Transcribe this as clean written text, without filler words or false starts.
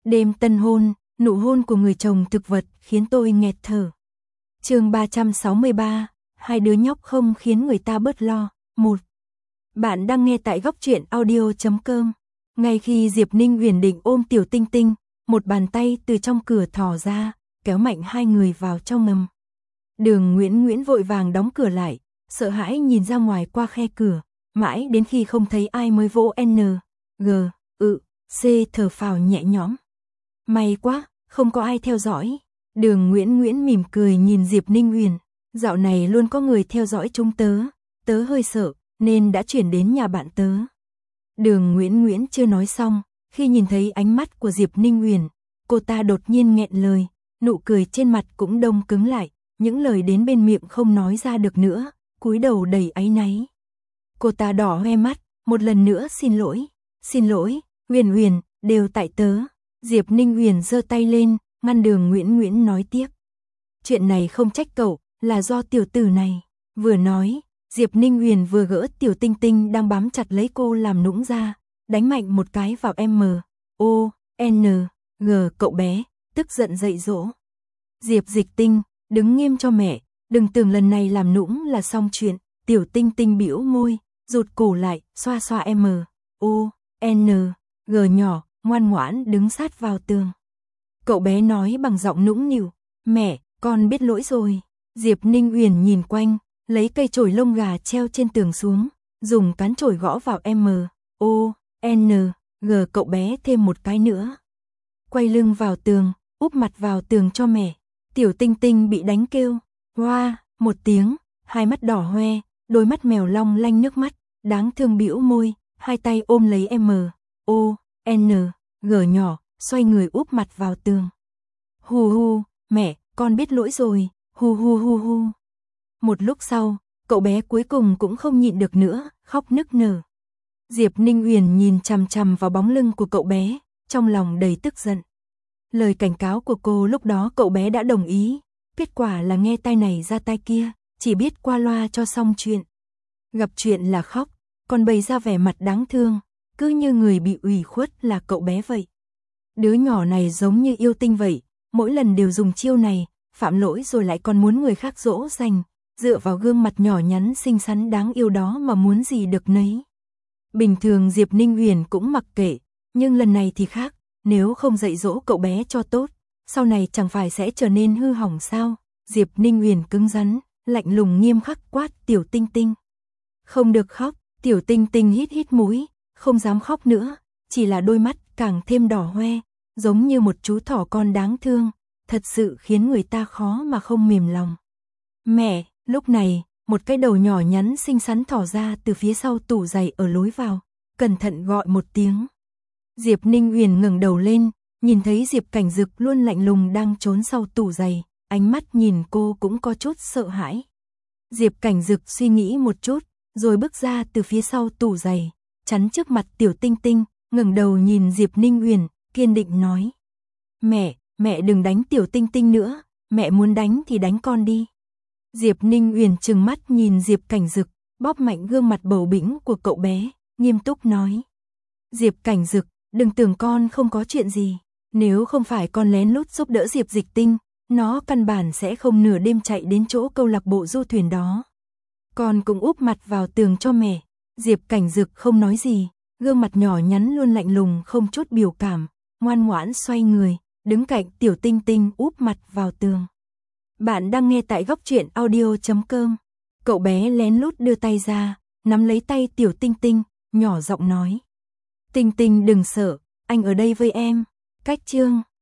Đêm tân hôn, nụ hôn của người chồng thực vật khiến tôi nghẹt thở. Chương 363, hai đứa nhóc không khiến người ta bớt lo. 1. Bạn đang nghe tại góc truyện audio.com. Ngay khi Diệp Ninh Huyền định ôm Tiểu Tinh Tinh, một bàn tay từ trong cửa thò ra, kéo mạnh hai người vào trong ngầm. Đường Nguyễn vội vàng đóng cửa lại, sợ hãi nhìn ra ngoài qua khe cửa, mãi đến khi không thấy ai mới vỗ N, G, C thở phào nhẹ nhõm. May quá, không có ai theo dõi. Đường Nguyễn mỉm cười nhìn Diệp Ninh Huyền, dạo này luôn có người theo dõi chúng tớ hơi sợ, nên đã chuyển đến nhà bạn tớ. Đường Nguyễn chưa nói xong, khi nhìn thấy ánh mắt của Diệp Ninh Huyền, cô ta đột nhiên nghẹn lời, nụ cười trên mặt cũng đông cứng lại, những lời đến bên miệng không nói ra được nữa, cúi đầu đầy áy náy. Cô ta đỏ hoe mắt, một lần nữa xin lỗi, Huyền, đều tại tớ. Diệp Ninh Huyền giơ tay lên, ngăn Đường Nguyễn nói tiếp. Chuyện này không trách cậu, là do tiểu tử này. Vừa nói, Diệp Ninh Huyền vừa gỡ Tiểu Tinh Tinh đang bám chặt lấy cô làm nũng ra, đánh mạnh một cái vào M.O.N.G. cậu bé, tức giận dạy dỗ. Diệp Dịch Tinh, đứng nghiêm cho mẹ, đừng tưởng lần này làm nũng là xong chuyện. Tiểu Tinh Tinh bĩu môi, rụt cổ lại, xoa M.O.N.G. nhỏ, ngoan ngoãn đứng sát vào tường. Cậu bé nói bằng giọng nũng nịu, mẹ, con biết lỗi rồi. Diệp Ninh Huyền nhìn quanh, lấy cây chổi lông gà treo trên tường xuống, dùng cán chổi gõ vào M.O.N.G. cậu bé thêm một cái nữa. Quay lưng vào tường, úp mặt vào tường cho mẹ. Tiểu Tinh Tinh bị đánh kêu, hoa, một tiếng, hai mắt đỏ hoe, đôi mắt mèo long lanh nước mắt, đáng thương bĩu môi, hai tay ôm lấy M.O.N.G. nhỏ, xoay người úp mặt vào tường. Hu, mẹ, con biết lỗi rồi, hu. Một lúc sau, cậu bé cuối cùng cũng không nhịn được nữa, khóc nức nở. Diệp Ninh Huyền nhìn chằm chằm vào bóng lưng của cậu bé, trong lòng đầy tức giận. Lời cảnh cáo của cô lúc đó cậu bé đã đồng ý, kết quả là nghe tai này ra tai kia, chỉ biết qua loa cho xong chuyện. Gặp chuyện là khóc, còn bày ra vẻ mặt đáng thương, cứ như người bị ủy khuất là cậu bé vậy. Đứa nhỏ này giống như yêu tinh vậy, mỗi lần đều dùng chiêu này, phạm lỗi rồi lại còn muốn người khác dỗ dành, dựa vào gương mặt nhỏ nhắn xinh xắn đáng yêu đó mà muốn gì được nấy. Bình thường Diệp Ninh Huyền cũng mặc kệ, nhưng lần này thì khác, nếu không dạy dỗ cậu bé cho tốt, sau này chẳng phải sẽ trở nên hư hỏng sao? Diệp Ninh Huyền cứng rắn, lạnh lùng nghiêm khắc quát Tiểu Tinh Tinh. Không được khóc. Tiểu Tinh Tinh hít mũi, không dám khóc nữa, chỉ là đôi mắt càng thêm đỏ hoe, giống như một chú thỏ con đáng thương, thật sự khiến người ta khó mà không mềm lòng. Mẹ, lúc này, một cái đầu nhỏ nhắn xinh xắn thỏ ra từ phía sau tủ giày ở lối vào, cẩn thận gọi một tiếng. Diệp Ninh Huyền ngẩng đầu lên, nhìn thấy Diệp Cảnh Dực luôn lạnh lùng đang trốn sau tủ giày, ánh mắt nhìn cô cũng có chút sợ hãi. Diệp Cảnh Dực suy nghĩ một chút, rồi bước ra từ phía sau tủ giày, chắn trước mặt Tiểu Tinh Tinh, ngẩng đầu nhìn Diệp Ninh Huyền, kiên định nói. Mẹ đừng đánh Tiểu Tinh Tinh nữa, mẹ muốn đánh thì đánh con đi. Diệp Ninh Huyền trừng mắt nhìn Diệp Cảnh Dực, bóp mạnh gương mặt bầu bĩnh của cậu bé, nghiêm túc nói. Diệp Cảnh Dực, đừng tưởng con không có chuyện gì, nếu không phải con lén lút giúp đỡ Diệp Dịch Tinh, nó căn bản sẽ không nửa đêm chạy đến chỗ câu lạc bộ du thuyền đó. Con cũng úp mặt vào tường cho mẹ. Diệp Cảnh Dực không nói gì, gương mặt nhỏ nhắn luôn lạnh lùng không chút biểu cảm, ngoan ngoãn xoay người, đứng cạnh Tiểu Tinh Tinh úp mặt vào tường. Bạn đang nghe tại góc truyện audio.com. Cậu bé lén lút đưa tay ra, nắm lấy tay Tiểu Tinh Tinh, nhỏ giọng nói. Tinh Tinh đừng sợ, anh ở đây với em. Cách chương